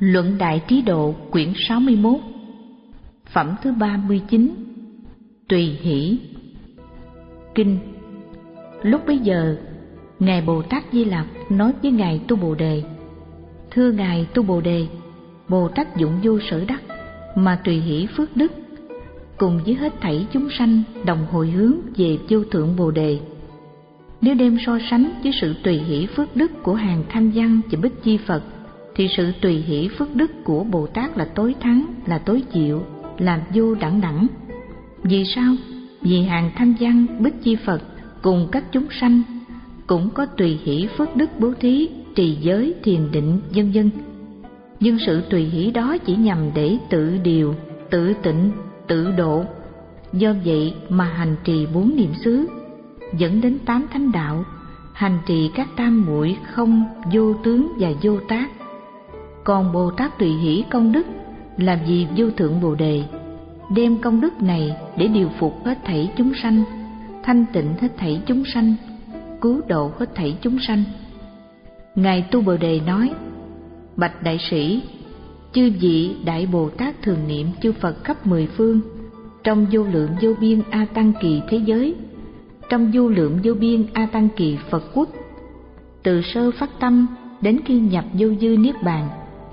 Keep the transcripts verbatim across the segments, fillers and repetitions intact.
Luận Đại Trí Độ quyển sáu mươi mốt. Phẩm thứ ba mươi chín. Tùy hỷ. Kinh. Lúc bấy giờ, Ngài Bồ Tát Di Lặc nói với Ngài Tu Bồ Đề: Thưa Ngài Tu Bồ Đề, Bồ Tát dụng vô sở đắc mà tùy hỷ phước đức, cùng với hết thảy chúng sanh đồng hồi hướng về vô thượng Bồ Đề. Nếu đem so sánh với sự tùy hỷ phước đức của hàng Thanh Văn và Bích Chi Phật, thì sự tùy hỷ phước đức của Bồ Tát là tối thắng, là tối diệu, là vô đẳng đẳng. Vì sao? Vì hàng Thanh Văn, Bích Chi Phật cùng các chúng sanh cũng có tùy hỷ phước đức bố thí, trì giới, thiền định, vân vân. Nhưng sự tùy hỷ đó chỉ nhằm để tự điều, tự tịnh, tự độ. Do vậy mà hành trì bốn niệm xứ, dẫn đến tám thánh đạo, hành trì các tam muội không, vô tướng và vô tác. Còn Bồ Tát tùy hỷ công đức là vì vô thượng Bồ Đề, đem công đức này để điều phục hết thảy chúng sanh, thanh tịnh hết thảy chúng sanh, cứu độ hết thảy chúng sanh. Ngài Tu Bồ Đề nói: Bạch đại sĩ, chư vị đại Bồ Tát thường niệm chư Phật khắp mười phương, trong vô lượng vô biên a tăng kỳ thế giới, trong vô lượng vô biên a tăng kỳ Phật quốc, từ sơ phát tâm đến khi nhập vô dư niết bàn,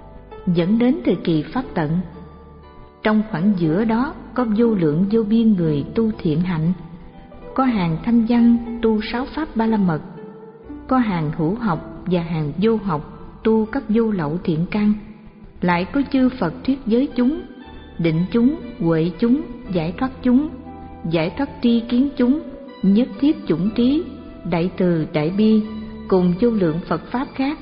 dẫn đến thời kỳ pháp tận. Trong khoảng giữa đó có vô lượng vô biên người tu thiện hạnh, có hàng Thanh Văn tu sáu pháp ba la mật, có hàng hữu học và hàng vô học tu các vô lậu thiện căn, lại có chư Phật thuyết giới chúng, định chúng, huệ chúng, giải thoát chúng, giải thoát tri kiến chúng, nhất thiết chủng trí, đại từ đại bi, cùng vô lượng Phật pháp khác.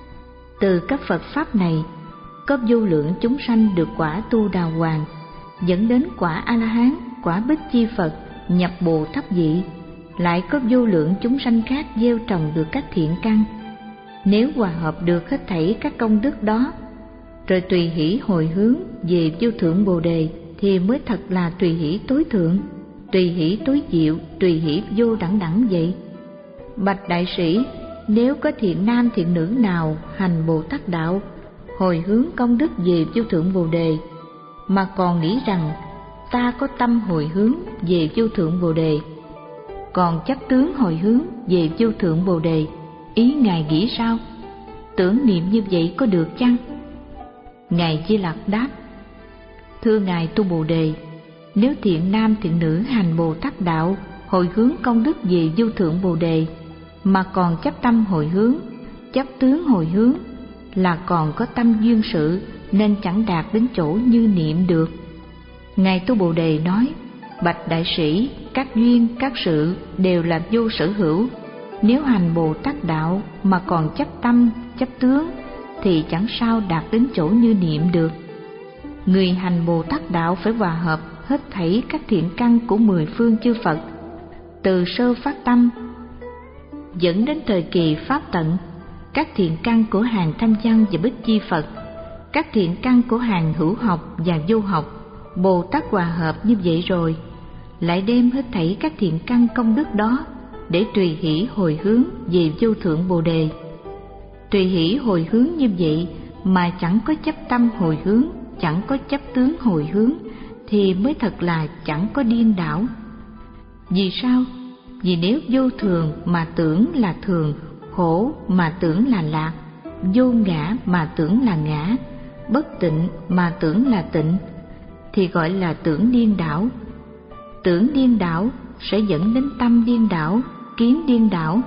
Từ các Phật pháp này có vô lượng chúng sanh được quả tu đào hoàng, dẫn đến quả A La Hán, quả Bích Chi Phật, nhập Bồ Tát vị. Lại có vô lượng chúng sanh khác gieo trồng được các thiện căn. Nếu hòa hợp được hết thảy các công đức đó, rồi tùy hỷ hồi hướng về vô thượng Bồ Đề, thì mới thật là tùy hỷ tối thượng, tùy hỷ tối diệu, tùy hỷ vô đẳng đẳng vậy. Bạch đại sĩ, nếu có thiện nam thiện nữ nào hành Bồ Tát đạo, hồi hướng công đức về vô thượng Bồ Đề, mà còn nghĩ rằng ta có tâm hồi hướng về vô thượng Bồ Đề, còn chấp tướng hồi hướng về vô thượng Bồ Đề, ý Ngài nghĩ sao? Tưởng niệm như vậy có được chăng? Ngài Di Lặc đáp: Thưa Ngài Tu Bồ Đề, nếu thiện nam thiện nữ hành Bồ Tát đạo, hồi hướng công đức về vô thượng Bồ Đề, mà còn chấp tâm hồi hướng, chấp tướng hồi hướng, là còn có tâm duyên sự, nên chẳng đạt đến chỗ như niệm được. Ngài Tu Bồ Đề nói: Bạch đại sĩ, các duyên, các sự đều là vô sở hữu. Nếu hành Bồ Tát đạo mà còn chấp tâm, chấp tướng, thì chẳng sao đạt đến chỗ như niệm được. Người hành Bồ Tát đạo phải hòa hợp hết thảy các thiện căn của mười phương chư Phật, từ sơ phát tâm dẫn đến thời kỳ pháp tận. Các thiện căn của hàng Thanh Văn và Bích Chi Phật, các thiện căn của hàng hữu học và vô học, Bồ Tát hòa hợp như vậy rồi, lại đem hết thảy các thiện căn công đức đó để tùy hỷ hồi hướng về vô thượng Bồ Đề. Tùy hỷ hồi hướng như vậy mà chẳng có chấp tâm hồi hướng, chẳng có chấp tướng hồi hướng, thì mới thật là chẳng có điên đảo. Vì sao? Vì nếu vô thường mà tưởng là thường, khổ mà tưởng là lạc, vô ngã mà tưởng là ngã, bất tịnh mà tưởng là tịnh, thì gọi là tưởng điên đảo. Tưởng điên đảo sẽ dẫn đến tâm điên đảo, kiến điên đảo.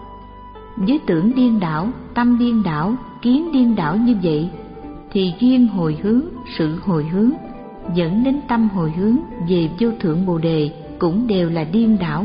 Với tưởng điên đảo, tâm điên đảo, kiến điên đảo như vậy, thì duyên hồi hướng, sự hồi hướng, dẫn đến tâm hồi hướng về vô thượng Bồ Đề cũng đều là điên đảo.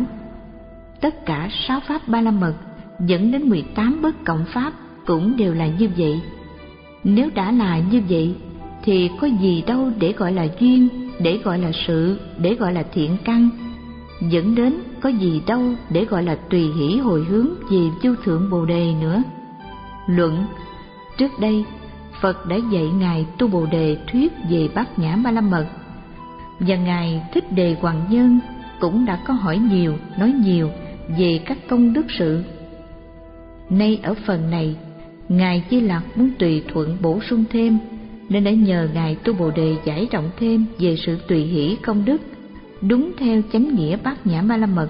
Tất cả sáu pháp ba la mật dẫn đến mười tám bất cộng pháp cũng đều là như vậy. Nếu đã là như vậy, thì có gì đâu để gọi là duyên, để gọi là sự, để gọi là thiện căn, dẫn đến có gì đâu để gọi là tùy hỷ hồi hướng về vô thượng Bồ Đề nữa. Luận. Trước đây Phật đã dạy Ngài Tu Bồ Đề thuyết về Bát Nhã Ba La Mật, và Ngài Thích Đề Hoàng Nhân cũng đã có hỏi nhiều, nói nhiều về các công đức sự. Nay ở phần này, Ngài Di Lặc muốn tùy thuận bổ sung thêm nên đã nhờ Ngài Tu Bồ Đề giải rộng thêm về sự tùy hỷ công đức, đúng theo chánh nghĩa Bát Nhã Ba La Mật.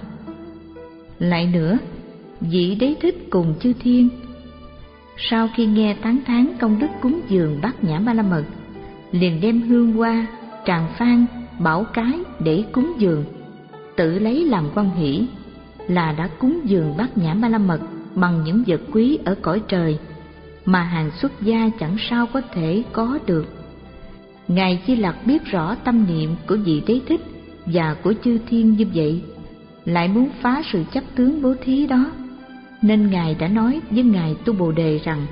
Lại nữa, vị Đế Thích cùng chư thiên, sau khi nghe tán thán công đức cúng dường Bát Nhã Ba La Mật, liền đem hương hoa, tràng phan, bảo cái để cúng dường, tự lấy làm quan hỷ, là đã cúng dường Bát Nhã Ba La Mật bằng những vật quý ở cõi trời mà hàng xuất gia chẳng sao có thể có được. Ngài Di Lặc biết rõ tâm niệm của vị Đế Thích và của chư thiên như vậy, lại muốn phá sự chấp tướng bố thí đó, nên Ngài đã nói với Ngài Tu Bồ Đề rằng: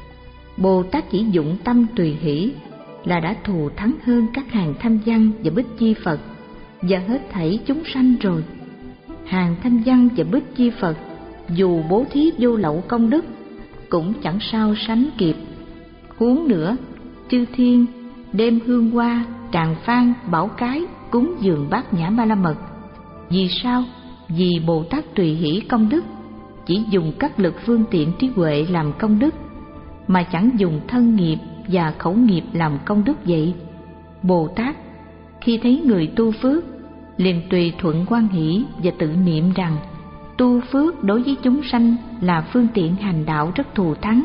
Bồ Tát chỉ dụng tâm tùy hỷ là đã thù thắng hơn các hàng Thanh Văn và Bích Chi Phật và hết thảy chúng sanh rồi. Hàng Thanh Văn và Bích Chi Phật dù bố thí vô lậu công đức cũng chẳng sao sánh kịp. Huống nữa, chư thiên đem hương hoa, tràng phan, bảo cái cúng dường Bát Nhã Ba La Mật. Vì sao? Vì Bồ Tát tùy hỷ công đức chỉ dùng các lực phương tiện trí huệ làm công đức, mà chẳng dùng thân nghiệp và khẩu nghiệp làm công đức vậy. Bồ Tát khi thấy người tu phước liền tùy thuận hoan hỷ và tự niệm rằng tu phước đối với chúng sanh là phương tiện hành đạo rất thù thắng.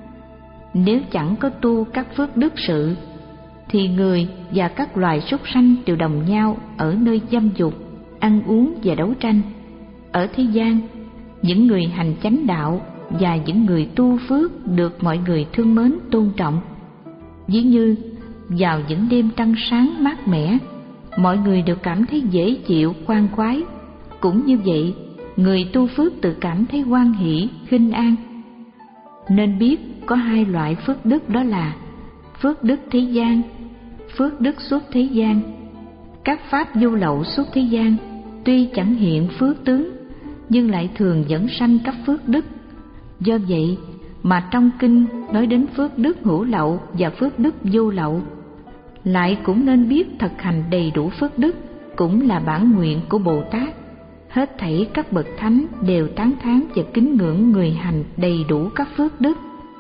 Nếu chẳng có tu các phước đức sự thì người và các loài súc sanh đều đồng nhau ở nơi dâm dục, ăn uống và đấu tranh. Ở thế gian, những người hành chánh đạo và những người tu phước được mọi người thương mến tôn trọng. Ví như vào những đêm trăng sáng mát mẻ, mọi người đều cảm thấy dễ chịu, khoan khoái. Cũng như vậy, người tu phước tự cảm thấy hoan hỷ, khinh an. Nên biết có hai loại phước đức, đó là phước đức thế gian, phước đức xuất thế gian. Các pháp vô lậu xuất thế gian tuy chẳng hiện phước tướng, nhưng lại thường dẫn sanh các phước đức. Do vậy mà trong kinh nói đến phước đức hữu lậu và phước đức vô lậu. Lại cũng nên biết thực hành đầy đủ phước đức cũng là bản nguyện của Bồ Tát. Hết thảy các bậc thánh đều tán thán và kính ngưỡng người hành đầy đủ các phước đức.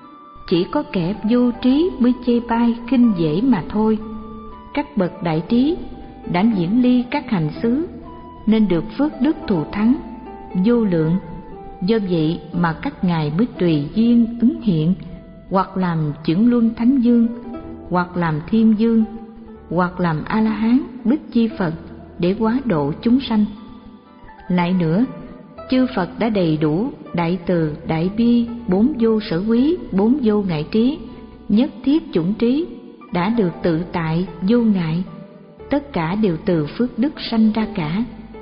Chỉ có kẻ vô trí mới chê bai khinh dễ mà thôi. Các bậc đại trí đã diễn ly các hành xứ nên được phước đức thù thắng vô lượng. Do vậy mà các ngài mới tùy duyên ứng hiện, hoặc làm chuyển luân thánh dương, hoặc làm thiên dương, hoặc làm A La Hán, Bích Chi Phật để hóa độ chúng sanh. Lại nữa, chư Phật đã đầy đủ đại từ, đại bi, bốn vô sở quý, bốn vô ngại trí, nhất thiết chủng trí, đã được tự tại, vô ngại. Tất cả đều từ phước đức sanh ra cả.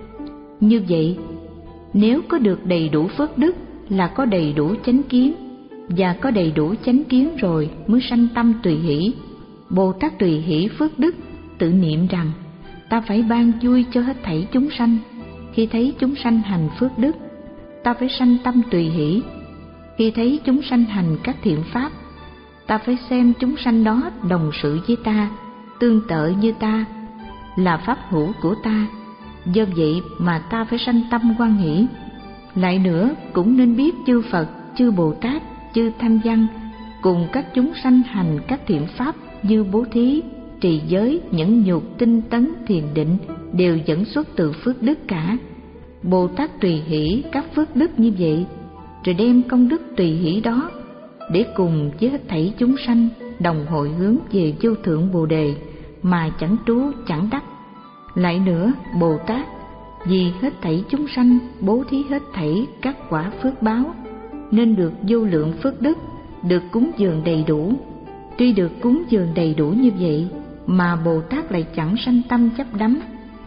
Như vậy, nếu có được đầy đủ phước đức là có đầy đủ chánh kiến, và có đầy đủ chánh kiến rồi mới sanh tâm tùy hỷ. Bồ Tát tùy hỷ phước đức, tự niệm rằng ta phải ban vui cho hết thảy chúng sanh. Khi thấy chúng sanh hành phước đức, ta phải sanh tâm tùy hỷ. Khi thấy chúng sanh hành các thiện pháp, ta phải xem chúng sanh đó đồng sự với ta, tương tự như ta, là pháp hữu của ta. Do vậy mà ta phải sanh tâm hoan hỷ. Lại nữa cũng nên biết chư Phật, chư Bồ Tát, chư Thanh Văn cùng các chúng sanh hành các thiện pháp như bố thí, trì giới, nhẫn nhục, tinh tấn, thiền định đều dẫn xuất từ phước đức cả. Bồ Tát tùy hỷ các phước đức như vậy, rồi đem công đức tùy hỷ đó để cùng với hết thảy chúng sanh đồng hội hướng về vô thượng Bồ Đề mà chẳng trú chẳng đắc. Lại nữa, Bồ Tát vì hết thảy chúng sanh bố thí hết thảy các quả phước báo, nên được vô lượng phước đức, được cúng dường đầy đủ. Tuy được cúng dường đầy đủ như vậy mà Bồ Tát lại chẳng sanh tâm chấp đắm.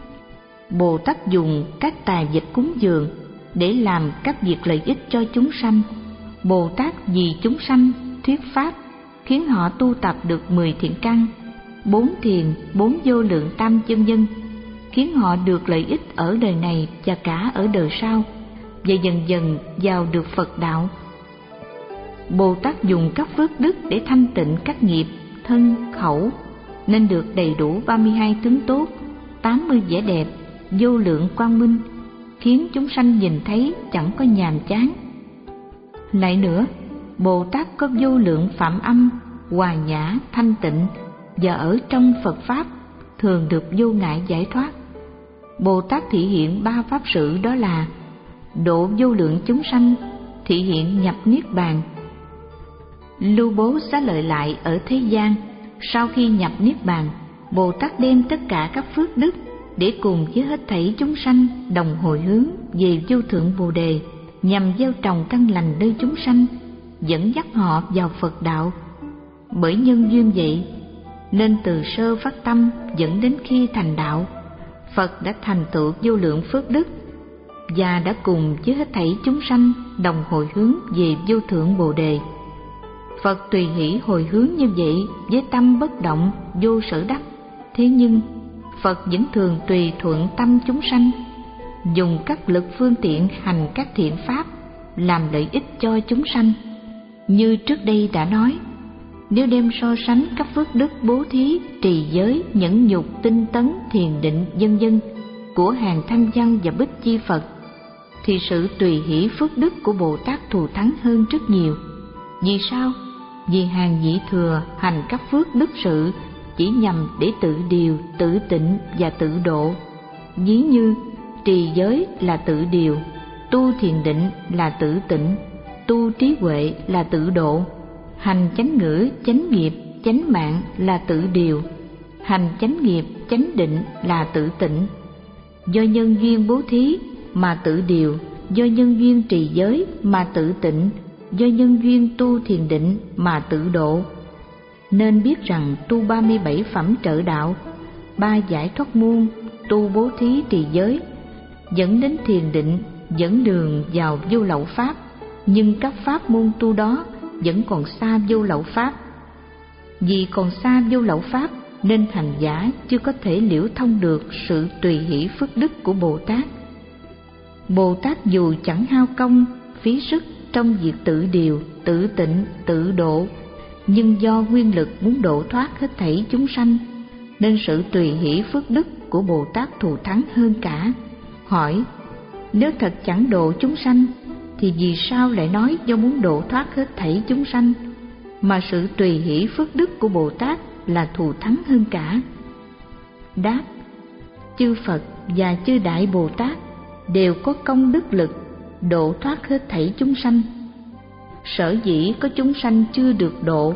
Bồ Tát dùng các tài vật cúng dường để làm các việc lợi ích cho chúng sanh. Bồ Tát vì chúng sanh thuyết pháp, khiến họ tu tập được mười thiện căn, bốn thiền, bốn vô lượng tâm vân vân, khiến họ được lợi ích ở đời này và cả ở đời sau, và dần dần vào được Phật đạo. Bồ Tát dùng các phước đức để thanh tịnh các nghiệp thân khẩu, nên được đầy đủ ba mươi hai tướng tốt, tám mươi vẻ đẹp, vô lượng quang minh, khiến chúng sanh nhìn thấy chẳng có nhàm chán. Lại nữa, Bồ Tát có vô lượng phạm âm, hòa nhã, thanh tịnh, và ở trong Phật Pháp thường được vô ngại giải thoát. Bồ Tát thị hiện ba pháp sự, đó là độ vô lượng chúng sanh, thị hiện nhập niết bàn. Lưu bố xá lợi lại ở thế gian, sau khi nhập niết bàn, Bồ Tát đem tất cả các phước đức để cùng với hết thảy chúng sanh đồng hồi hướng về vô thượng Bồ đề, nhằm gieo trồng căn lành nơi chúng sanh, dẫn dắt họ vào Phật đạo. Bởi nhân duyên vậy nên từ sơ phát tâm dẫn đến khi thành đạo, Phật đã thành tựu vô lượng phước đức và đã cùng với hết thảy chúng sanh đồng hồi hướng về vô thượng Bồ đề. Phật tùy hỷ hồi hướng như vậy với tâm bất động, vô sở đắc. Thế nhưng Phật vẫn thường tùy thuận tâm chúng sanh, dùng các lực phương tiện hành các thiện pháp làm lợi ích cho chúng sanh. Như trước đây đã nói, nếu đem so sánh các phước đức bố thí, trì giới, nhẫn nhục, tinh tấn, thiền định, vân vân của hàng Thanh Văn và Bích Chi Phật, thì sự tùy hỷ phước đức của Bồ Tát thù thắng hơn rất nhiều. Vì sao? Vì hàng vị thừa hành các phước đức sự chỉ nhằm để tự điều, tự tịnh và tự độ. Ví như trì giới là tự điều, tu thiền định là tự tịnh, tu trí huệ là tự độ, hành chánh ngữ, chánh nghiệp, chánh mạng là tự điều, hành chánh nghiệp, chánh định là tự tịnh. Do nhân duyên bố thí mà tự điều, do nhân duyên trì giới mà tự tịnh, do nhân duyên tu thiền định mà tự độ. Nên biết rằng tu ba mươi bảy phẩm trợ đạo, ba giải thoát môn, tu bố thí trì giới, dẫn đến thiền định, dẫn đường vào vô lậu pháp, nhưng các pháp môn tu đó vẫn còn xa vô lậu pháp. Vì còn xa vô lậu pháp nên hành giả chưa có thể liễu thông được sự tùy hỷ phước đức của Bồ Tát. Bồ Tát dù chẳng hao công, phí sức trong việc tự điều, tự tịnh, tự độ, nhưng do nguyên lực muốn độ thoát hết thảy chúng sanh, nên sự tùy hỷ phước đức của Bồ Tát thù thắng hơn cả. Hỏi, nếu thật chẳng độ chúng sanh, thì vì sao lại nói do muốn độ thoát hết thảy chúng sanh, mà sự tùy hỷ phước đức của Bồ Tát là thù thắng hơn cả? Đáp, chư Phật và chư Đại Bồ Tát đều có công đức lực độ thoát hết thảy chúng sanh. Sở dĩ có chúng sanh chưa được độ,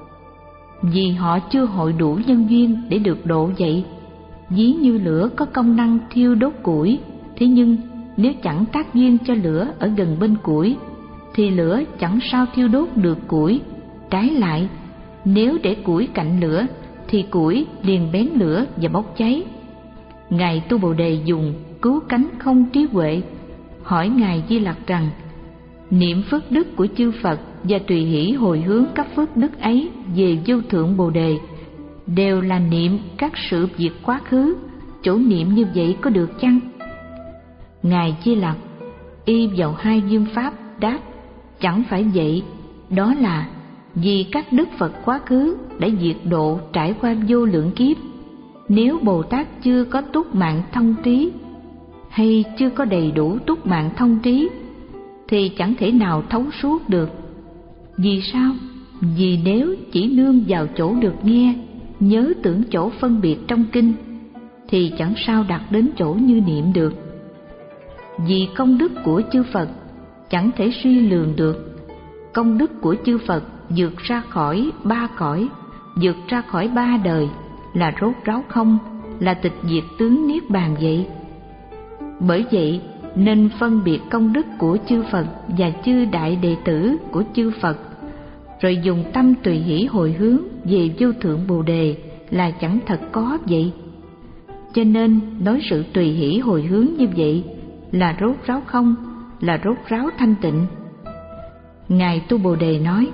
vì họ chưa hội đủ nhân duyên để được độ vậy. Ví như lửa có công năng thiêu đốt củi, thế nhưng nếu chẳng tác duyên cho lửa ở gần bên củi, thì lửa chẳng sao thiêu đốt được củi. Trái lại, nếu để củi cạnh lửa, thì củi liền bén lửa và bốc cháy. Ngài Tu Bồ Đề dùng cứu cánh không trí huệ hỏi Ngài Di Lặc rằng, niệm phước đức của chư Phật và tùy hỷ hồi hướng các phước đức ấy về vô thượng Bồ Đề đều là niệm các sự việc quá khứ, chỗ niệm như vậy có được chăng? Ngài Di Lặc y vào hai duyên pháp đáp, chẳng phải vậy. Đó là vì các đức Phật quá khứ đã diệt độ trải qua vô lượng kiếp. Nếu Bồ Tát chưa có túc mạng thông trí, hay chưa có đầy đủ túc mạng thông trí, thì chẳng thể nào thấu suốt được. Vì sao? Vì nếu chỉ nương vào chỗ được nghe, nhớ tưởng chỗ phân biệt trong kinh, thì chẳng sao đạt đến chỗ như niệm được. Vì công đức của chư Phật chẳng thể suy lường được. Công đức của chư Phật vượt ra khỏi ba cõi, vượt ra khỏi ba đời, là rốt ráo không, là tịch diệt tướng niết bàn vậy. Bởi vậy nên phân biệt công đức của chư Phật và chư đại đệ tử của chư Phật, rồi dùng tâm tùy hỷ hồi hướng về vô thượng Bồ Đề là chẳng thật có vậy. Cho nên nói sự tùy hỷ hồi hướng như vậy là rốt ráo không, là rốt ráo thanh tịnh. Ngài Tu Bồ Đề nói,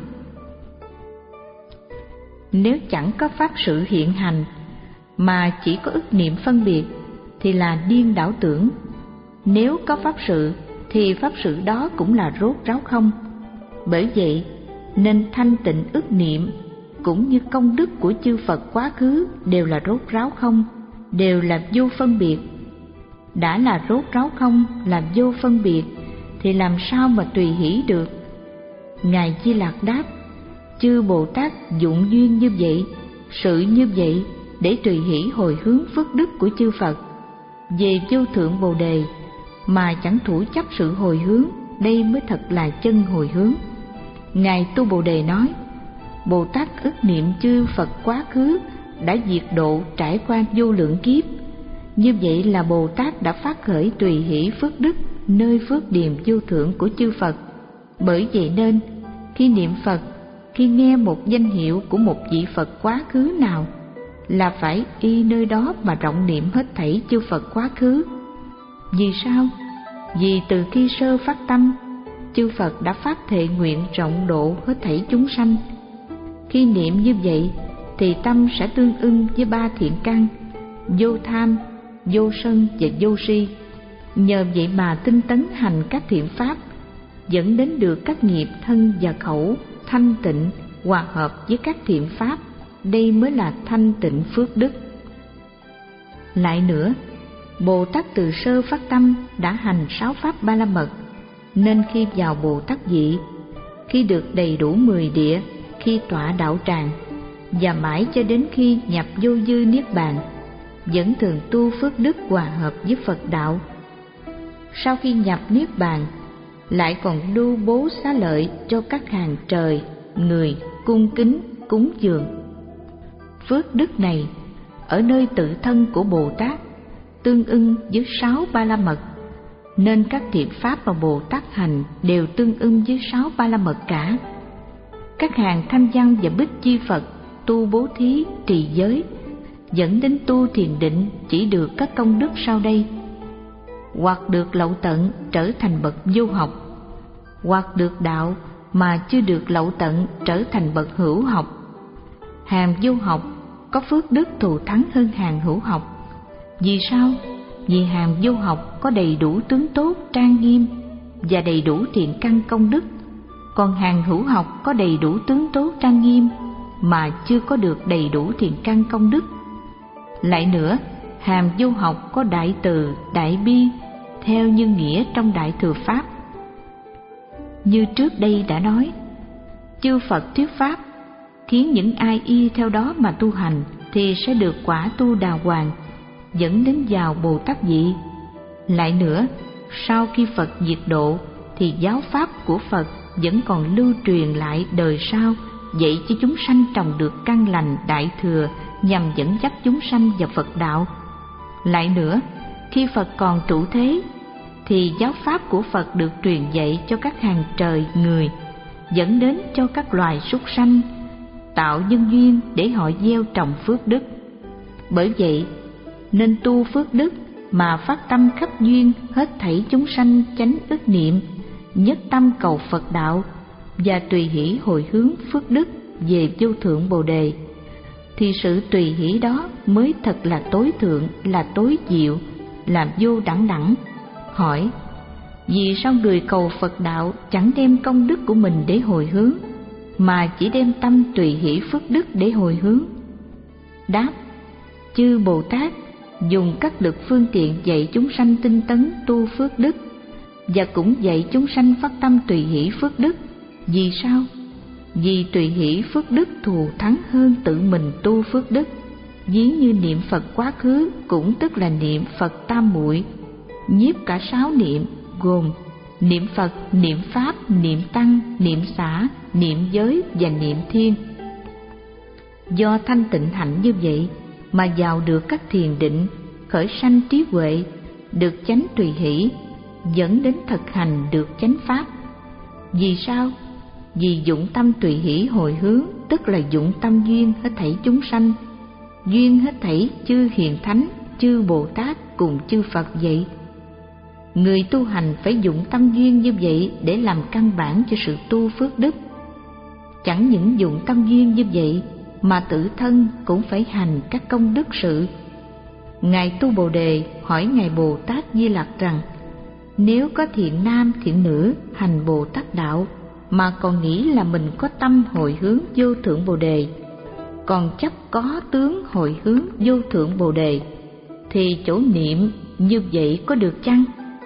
nếu chẳng có pháp sự hiện hành mà chỉ có ức niệm phân biệt thì là điên đảo tưởng. Nếu có pháp sự thì pháp sự đó cũng là rốt ráo không. Bởi vậy nên thanh tịnh ức niệm cũng như công đức của chư Phật quá khứ đều là rốt ráo không, đều là vô phân biệt. Đã là rốt ráo không, là vô phân biệt, thì làm sao mà tùy hỷ được? Ngài Di Lặc đáp, chư Bồ Tát dụng duyên như vậy, sự như vậy để tùy hỷ hồi hướng phước đức của chư Phật về vô thượng Bồ Đề, mà chẳng thủ chấp sự hồi hướng, đây mới thật là chân hồi hướng. Ngài Tu Bồ Đề nói, Bồ Tát ức niệm chư Phật quá khứ đã diệt độ trải qua vô lượng kiếp, như vậy là Bồ Tát đã phát khởi tùy hỷ phước đức nơi phước điềm vô thượng của chư Phật. Bởi vậy nên khi niệm Phật, khi nghe một danh hiệu của một vị Phật quá khứ nào, là phải y nơi đó mà rộng niệm hết thảy chư Phật quá khứ. Vì sao? Vì từ khi sơ phát tâm, chư Phật đã phát thệ nguyện rộng độ hết thảy chúng sanh. Khi niệm như vậy thì tâm sẽ tương ưng với ba thiện căn: vô tham, vô sân và vô si. Nhờ vậy mà tinh tấn hành các thiện pháp, dẫn đến được các nghiệp thân và khẩu thanh tịnh, hòa hợp với các thiện pháp. Đây mới là thanh tịnh phước đức. Lại nữa, Bồ Tát từ sơ phát tâm đã hành sáu pháp ba la mật, nên khi vào Bồ Tát vị, khi được đầy đủ mười địa, khi tọa đạo tràng, và mãi cho đến khi nhập vô dư niết bàn, vẫn thường tu phước đức hòa hợp với Phật đạo. Sau khi nhập niết bàn, lại còn lưu bố xá lợi cho các hàng trời, người cung kính cúng dường. Phước đức này ở nơi tự thân của Bồ Tát tương ưng với sáu ba la mật, nên các thiện pháp mà Bồ Tát hành đều tương ưng với sáu ba la mật cả. Các hàng thanh văn và bích chi Phật tu bố thí, trì giới, dẫn đến tu thiền định chỉ được các công đức sau đây: hoặc được lậu tận trở thành bậc vô học, hoặc được đạo mà chưa được lậu tận trở thành bậc hữu học. Hàng vô học có phước đức thù thắng hơn hàng hữu học. Vì sao? Vì hàng vô học có đầy đủ tướng tốt trang nghiêm và đầy đủ thiện căn công đức, còn hàng hữu học có đầy đủ tướng tốt trang nghiêm mà chưa có được đầy đủ thiện căn công đức. Lại nữa, hàng vô học có đại từ, đại bi theo như nghĩa trong Đại Thừa Pháp. Như trước đây đã nói, chư Phật thuyết pháp khiến những ai y theo đó mà tu hành thì sẽ được quả tu đào hoàng, dẫn đến vào Bồ Tát vị. Lại nữa, sau khi Phật diệt độ thì giáo pháp của Phật vẫn còn lưu truyền lại đời sau, dạy cho chúng sanh trồng được căn lành đại thừa nhằm dẫn dắt chúng sanh vào Phật đạo. Lại nữa, khi Phật còn trụ thế thì giáo pháp của Phật được truyền dạy cho các hàng trời người, dẫn đến cho các loài súc sanh, tạo nhân duyên để họ gieo trồng phước đức. Bởi vậy nên tu phước đức mà phát tâm khắp duyên hết thảy chúng sanh chánh ức niệm, nhất tâm cầu Phật đạo và tùy hỷ hồi hướng phước đức về vô thượng Bồ Đề, thì sự tùy hỷ đó mới thật là tối thượng, là tối diệu, là vô đẳng đẳng. Hỏi: vì sao người cầu Phật đạo chẳng đem công đức của mình để hồi hướng, mà chỉ đem tâm tùy hỷ phước đức để hồi hướng? Đáp: chư Bồ Tát dùng các lực phương tiện dạy chúng sanh tinh tấn tu phước đức, và cũng dạy chúng sanh phát tâm tùy hỷ phước đức. Vì sao? Vì tùy hỷ phước đức thù thắng hơn tự mình tu phước đức. Ví như niệm Phật quá khứ cũng tức là niệm Phật tam muội, nhiếp cả sáu niệm gồm niệm Phật, niệm Pháp, niệm Tăng, niệm Xả, niệm Giới và niệm Thiên. Do thanh tịnh hạnh như vậy mà vào được các thiền định, khởi sanh trí huệ, được chánh tùy hỷ, dẫn đến thực hành được chánh pháp. Vì sao? Vì dụng tâm tùy hỷ hồi hướng, tức là dụng tâm duyên hết thảy chúng sanh, duyên hết thảy chư hiền thánh, chư Bồ Tát cùng chư Phật vậy. Người tu hành phải dụng tâm duyên như vậy để làm căn bản cho sự tu phước đức. Chẳng những dụng tâm duyên như vậy mà tự thân cũng phải hành các công đức sự. Ngài Tu Bồ Đề hỏi Ngài Bồ Tát Di Lặc rằng: nếu có thiện nam thiện nữ hành Bồ Tát đạo mà còn nghĩ là mình có tâm hồi hướng vô thượng Bồ Đề, còn chấp có tướng hồi hướng vô thượng Bồ Đề, thì chỗ niệm như vậy có được chăng?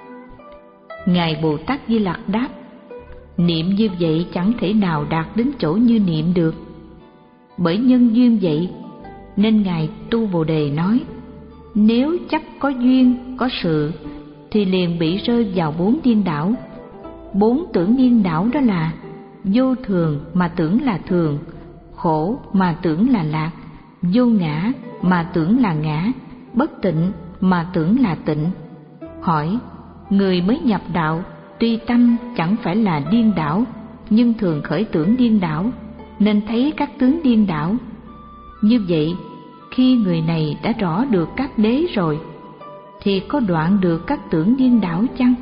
Ngài Bồ Tát Di Lặc đáp: niệm như vậy chẳng thể nào đạt đến chỗ như niệm được. Bởi nhân duyên vậy nên Ngài Tu Bồ Đề nói, nếu chấp có duyên, có sự, thì liền bị rơi vào bốn điên đảo. Bốn tưởng điên đảo đó là vô thường mà tưởng là thường, khổ mà tưởng là lạc, vô ngã mà tưởng là ngã, bất tịnh mà tưởng là tịnh. Hỏi, người mới nhập đạo, tuy tâm chẳng phải là điên đảo, nhưng thường khởi tưởng điên đảo, nên thấy các tướng điên đảo. Như vậy, khi người này đã rõ được các đế rồi, thì có đoạn được các tưởng điên đảo chăng?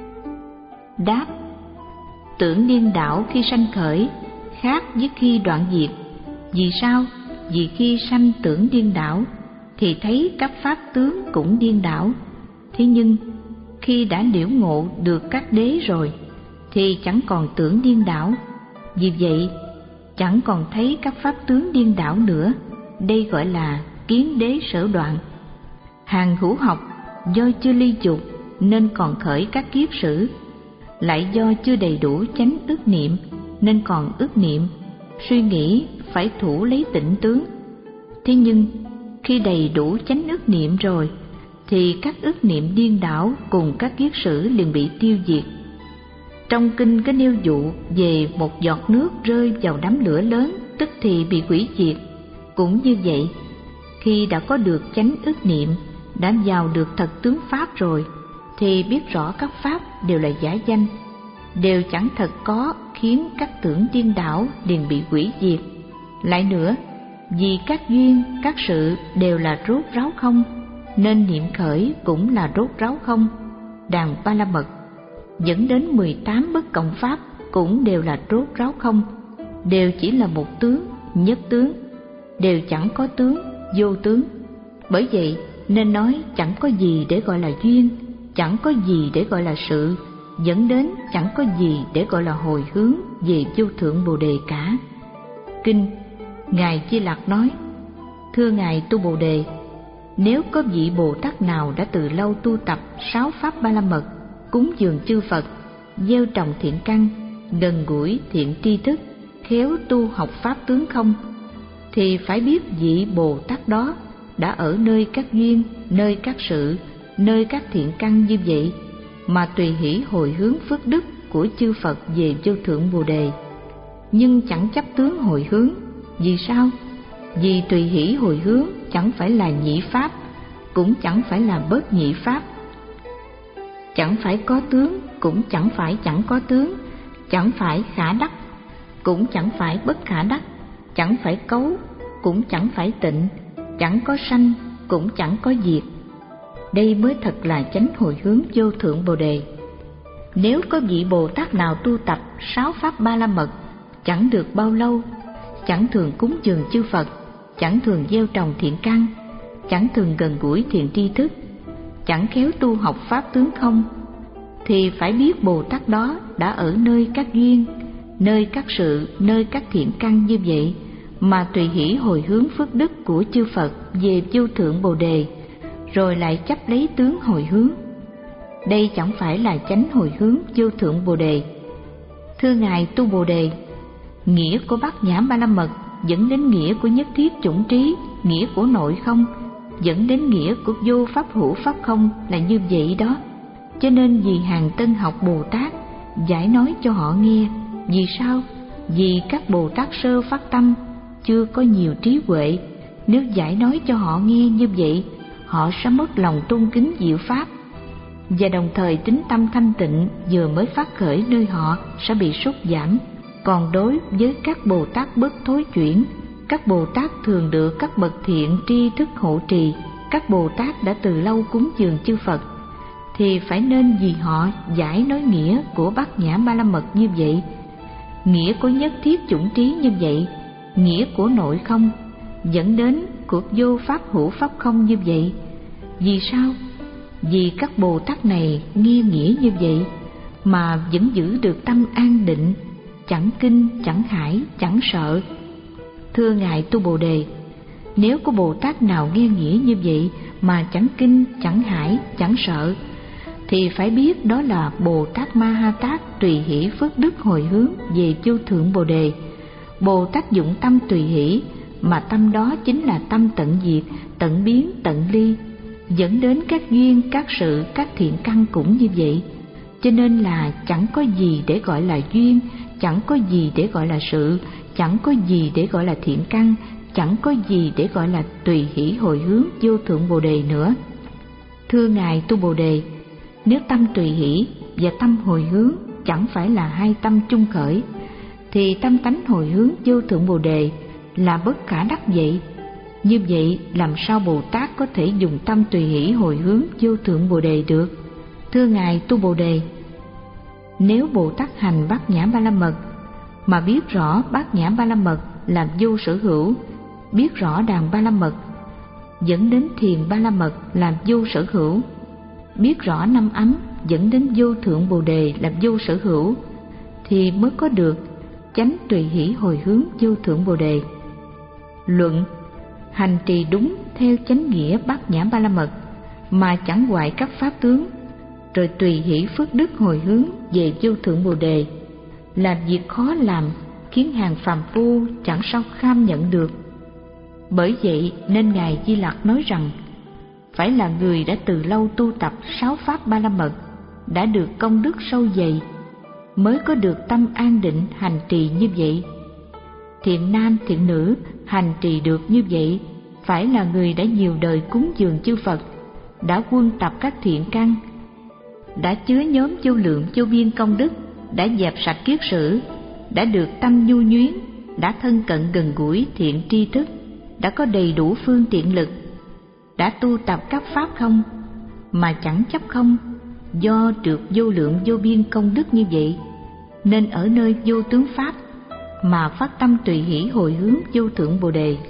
Đáp, tưởng điên đảo khi sanh khởi khác với khi đoạn diệt. Vì sao? Vì khi sanh tưởng điên đảo thì thấy các pháp tướng cũng điên đảo. Thế nhưng khi đã liễu ngộ được các đế rồi thì chẳng còn tưởng điên đảo. Vì vậy chẳng còn thấy các pháp tướng điên đảo nữa. Đây gọi là kiến đế sở đoạn. Hàng hữu học do chưa ly dục nên còn khởi các kiết sử, lại do chưa đầy đủ chánh ức niệm nên còn ức niệm, suy nghĩ phải thủ lấy tịnh tướng. Thế nhưng khi đầy đủ chánh ức niệm rồi thì các ức niệm điên đảo cùng các kiết sử liền bị tiêu diệt. Trong kinh có nêu dụ về một giọt nước rơi vào đám lửa lớn tức thì bị hủy diệt. Cũng như vậy, khi đã có được chánh ức niệm, đã vào được thật tướng pháp rồi, thì biết rõ các pháp đều là giả danh, đều chẳng thật có, khiến các tưởng điên đảo liền bị hủy diệt. Lại nữa, vì các duyên, các sự đều là rốt ráo không, nên niệm khởi cũng là rốt ráo không. Đàn Ba La Mật dẫn đến mười tám bất cộng pháp cũng đều là rốt ráo không, đều chỉ là một tướng, nhất tướng, đều chẳng có tướng, vô tướng. Bởi vậy nên nói chẳng có gì để gọi là duyên, chẳng có gì để gọi là sự, dẫn đến chẳng có gì để gọi là hồi hướng về vô thượng Bồ Đề cả. Kinh Ngài Di Lặc nói, thưa Ngài Tu Bồ Đề, nếu có vị Bồ Tát nào đã từ lâu tu tập sáu pháp Ba La Mật, cúng dường chư Phật, gieo trồng thiện căn, gần gũi thiện tri thức, khéo tu học pháp tướng không, thì phải biết vị Bồ Tát đó đã ở nơi các duyên, nơi các sự, nơi các thiện căn như vậy mà tùy hỷ hồi hướng phước đức của chư Phật về vô thượng Bồ Đề, nhưng chẳng chấp tướng hồi hướng. Vì sao? Vì tùy hỷ hồi hướng chẳng phải là nhị pháp, cũng chẳng phải là bớt nhị pháp, chẳng phải có tướng, cũng chẳng phải chẳng có tướng, chẳng phải khả đắc, cũng chẳng phải bất khả đắc, chẳng phải cấu, cũng chẳng phải tịnh, chẳng có sanh, cũng chẳng có diệt. Đây mới thật là chánh hồi hướng vô thượng Bồ Đề. Nếu có vị Bồ Tát nào tu tập sáu pháp Ba La Mật, chẳng được bao lâu, chẳng thường cúng dường chư Phật, chẳng thường gieo trồng thiện căn, chẳng thường gần gũi thiện tri thức, chẳng khéo tu học pháp tướng không, thì phải biết Bồ Tát đó đã ở nơi các duyên, nơi các sự, nơi các thiện căn như vậy mà tùy hỷ hồi hướng phước đức của chư Phật về vô thượng Bồ Đề, rồi lại chấp lấy tướng hồi hướng. Đây chẳng phải là chánh hồi hướng vô thượng Bồ Đề. Thưa Ngài Tu Bồ Đề, nghĩa của Bát Nhã Ba La Mật dẫn đến nghĩa của nhất thiết chủng trí, nghĩa của nội không, dẫn đến nghĩa của vô pháp hữu pháp không là như vậy đó. Cho nên vì hàng tân học Bồ Tát giải nói cho họ nghe. Vì sao? Vì các Bồ Tát sơ phát tâm chưa có nhiều trí huệ. Nếu giải nói cho họ nghe như vậy, họ sẽ mất lòng tôn kính diệu pháp, và đồng thời tính tâm thanh tịnh vừa mới phát khởi nơi họ sẽ bị sút giảm. Còn đối với các Bồ Tát bất thối chuyển, các Bồ Tát thường được các bậc thiện tri thức hộ trì, các Bồ Tát đã từ lâu cúng dường chư Phật, thì phải nên vì họ giải nói nghĩa của Bát Nhã Ba La Mật như vậy, nghĩa của nhất thiết chủng trí như vậy, nghĩa của nội không, dẫn đến cuộc vô pháp hữu pháp không như vậy. Vì sao? Vì các Bồ Tát này nghe nghĩa như vậy mà vẫn giữ được tâm an định, chẳng kinh, chẳng hải, chẳng sợ. Thưa Ngài Tu Bồ Đề, nếu có Bồ Tát nào nghe nghĩa như vậy mà chẳng kinh, chẳng hải, chẳng sợ, thì phải biết đó là Bồ Tát Ma Ha Tát tùy hỷ phước đức hồi hướng về vô thượng Bồ Đề. Bồ Tát dụng tâm tùy hỷ mà tâm đó chính là tâm tận diệt, tận biến, tận ly, dẫn đến các duyên, các sự, các thiện căn cũng như vậy. Cho nên là chẳng có gì để gọi là duyên, chẳng có gì để gọi là sự, chẳng có gì để gọi là thiện căn, chẳng có gì để gọi là tùy hỷ hồi hướng vô thượng Bồ Đề nữa. Thưa Ngài Tu Bồ Đề, nếu tâm tùy hỷ và tâm hồi hướng chẳng phải là hai tâm chung khởi, thì tâm tánh hồi hướng vô thượng Bồ Đề là bất khả đắc vậy. Như vậy làm sao Bồ Tát có thể dùng tâm tùy hỷ hồi hướng vô thượng Bồ Đề được? Thưa Ngài Tu Bồ Đề, nếu Bồ Tát hành Bát Nhã Ba La Mật mà biết rõ Bát Nhã Ba La Mật là vô sở hữu, biết rõ Đàn Ba La Mật dẫn đến Thiền Ba La Mật làm vô sở hữu, biết rõ năm ấm dẫn đến vô thượng Bồ Đề làm vô sở hữu, thì mới có được chánh tùy hỷ hồi hướng vô thượng Bồ Đề. Luận: hành trì đúng theo chánh nghĩa Bát Nhã Ba La Mật mà chẳng hoại các pháp tướng, rồi tùy hỷ phước đức hồi hướng về vô thượng Bồ Đề, là việc khó làm, khiến hàng phàm phu chẳng sao kham nhận được. Bởi vậy nên Ngài Di Lặc nói rằng phải là người đã từ lâu tu tập sáu pháp Ba La Mật, đã được công đức sâu dày, mới có được tâm an định hành trì như vậy. Thiện nam thiện nữ hành trì được như vậy phải là người đã nhiều đời cúng dường chư Phật, đã quân tập các thiện căn, đã chứa nhóm vô lượng vô biên công đức, đã dẹp sạch kiết sử, đã được tâm nhu nhuyến, đã thân cận gần gũi thiện tri thức, đã có đầy đủ phương tiện lực, đã tu tập các pháp không mà chẳng chấp không, do được vô lượng vô biên công đức như vậy, nên ở nơi vô tướng pháp mà phát tâm tùy hỷ hồi hướng vô thượng Bồ Đề.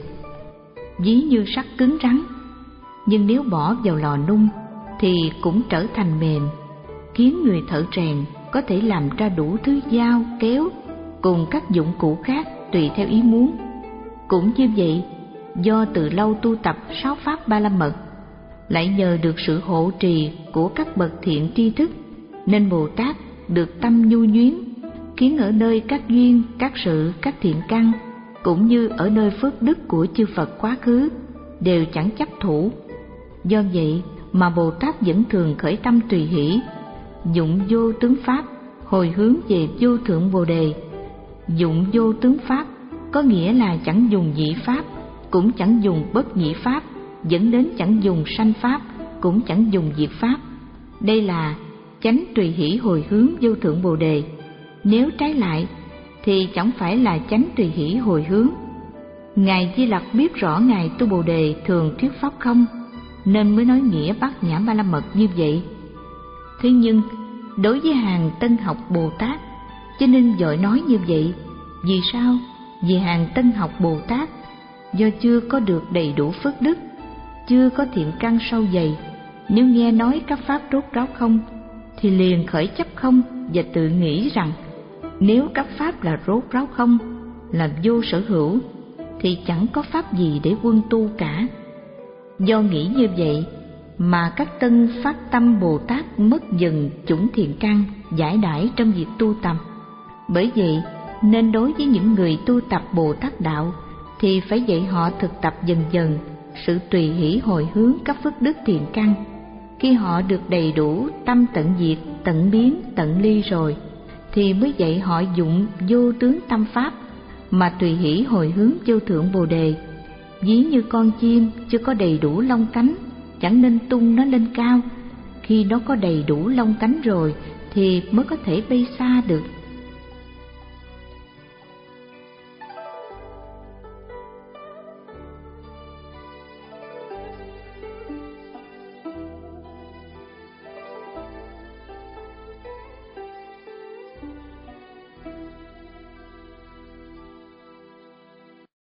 Ví như sắt cứng rắn, nhưng nếu bỏ vào lò nung thì cũng trở thành mềm, khiến người thợ rèn có thể làm ra đủ thứ dao, kéo cùng các dụng cụ khác tùy theo ý muốn. Cũng như vậy, do từ lâu tu tập sáu pháp Ba La Mật, lại nhờ được sự hộ trì của các bậc thiện tri thức, nên Bồ Tát được tâm nhu nhuyến, khiến ở nơi các duyên, các sự, các thiện căn, cũng như ở nơi phước đức của chư Phật quá khứ, đều chẳng chấp thủ. Do vậy mà Bồ Tát vẫn thường khởi tâm tùy hỷ, dụng vô tướng pháp hồi hướng về vô thượng Bồ Đề. Dụng vô tướng pháp có nghĩa là chẳng dùng nhị pháp, cũng chẳng dùng bất nhị pháp, dẫn đến chẳng dùng sanh pháp, cũng chẳng dùng diệt pháp. Đây là chánh tùy hỷ hồi hướng vô thượng Bồ Đề. Nếu trái lại thì chẳng phải là chánh tùy hỷ hồi hướng. Ngài Di Lặc biết rõ Ngài Tu Bồ Đề thường thuyết pháp không, nên mới nói nghĩa Bát Nhã Ba La Mật như vậy. Thế nhưng đối với hàng tân học Bồ Tát, cho nên vội nói như vậy. Vì sao? Vì hàng tân học Bồ Tát do chưa có được đầy đủ phước đức, chưa có thiện căn sâu dày, nếu nghe nói các pháp rốt ráo không thì liền khởi chấp không, và tự nghĩ rằng nếu các pháp là rốt ráo không, là vô sở hữu, thì chẳng có pháp gì để quân tu cả. Do nghĩ như vậy mà các tân phát tâm Bồ Tát mất dần chủng thiện căn, giải đãi trong việc tu tập. Bởi vậy nên đối với những người tu tập Bồ Tát đạo thì phải dạy họ thực tập dần dần sự tùy hỷ hồi hướng các phước đức thiện căn. Khi họ được đầy đủ tâm tận diệt, tận biến, tận ly rồi, thì mới dạy họ dụng vô tướng tâm pháp mà tùy hỷ hồi hướng vô thượng Bồ Đề. Ví như con chim chưa có đầy đủ lông cánh, chẳng nên tung nó lên cao. Khi nó có đầy đủ lông cánh rồi thì mới có thể bay xa được.